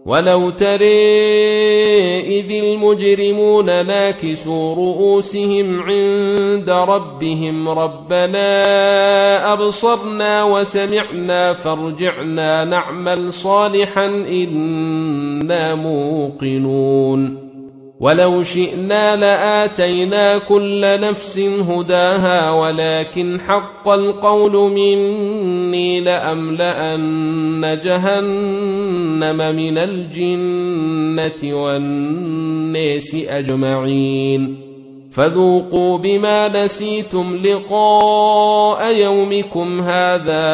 ولو ترى إذ المجرمون ناكسوا رؤوسهم عند ربهم ربنا أبصرنا وسمعنا فارجعنا نعمل صالحا إنا موقنون ولو شئنا لآتينا كل نفس هداها ولكن حق القول مني لأملأن جهنم من الجنة والناس أجمعين فذوقوا بما نسيتم لقاء يومكم هذا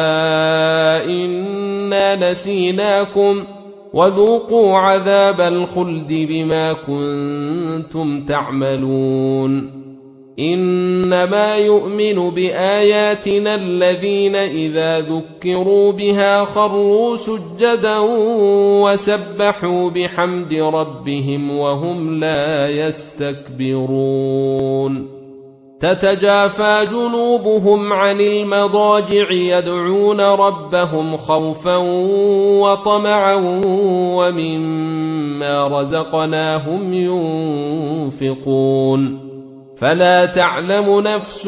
إنا نسيناكم وذوقوا عذاب الخلد بما كنتم تعملون إنما يؤمن بآياتنا الذين إذا ذكروا بها خروا سجدا وسبحوا بحمد ربهم وهم لا يستكبرون تتجافى جنوبهم عن المضاجع يدعون ربهم خوفا وطمعا ومما رزقناهم ينفقون فلا تعلم نفس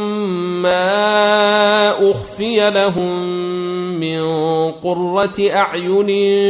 ما أخفي لهم من قرة أعين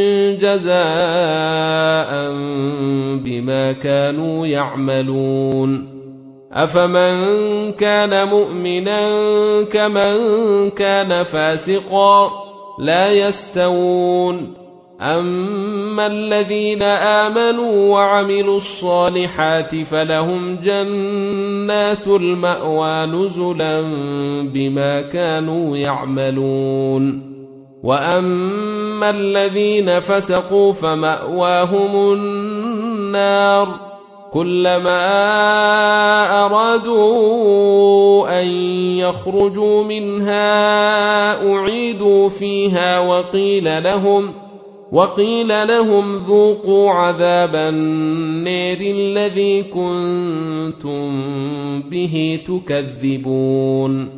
جزاء بما كانوا يعملون أفمن كان مؤمنا كمن كان فاسقا لا يستوون أما الذين آمنوا وعملوا الصالحات فلهم جنات المأوى نزلا بما كانوا يعملون وأما الذين فسقوا فمأواهم النار كلما أرادوا أن يخرجوا منها أعيدوا فيها وقيل لهم ذوقوا عذاب النار الذي كنتم به تكذبون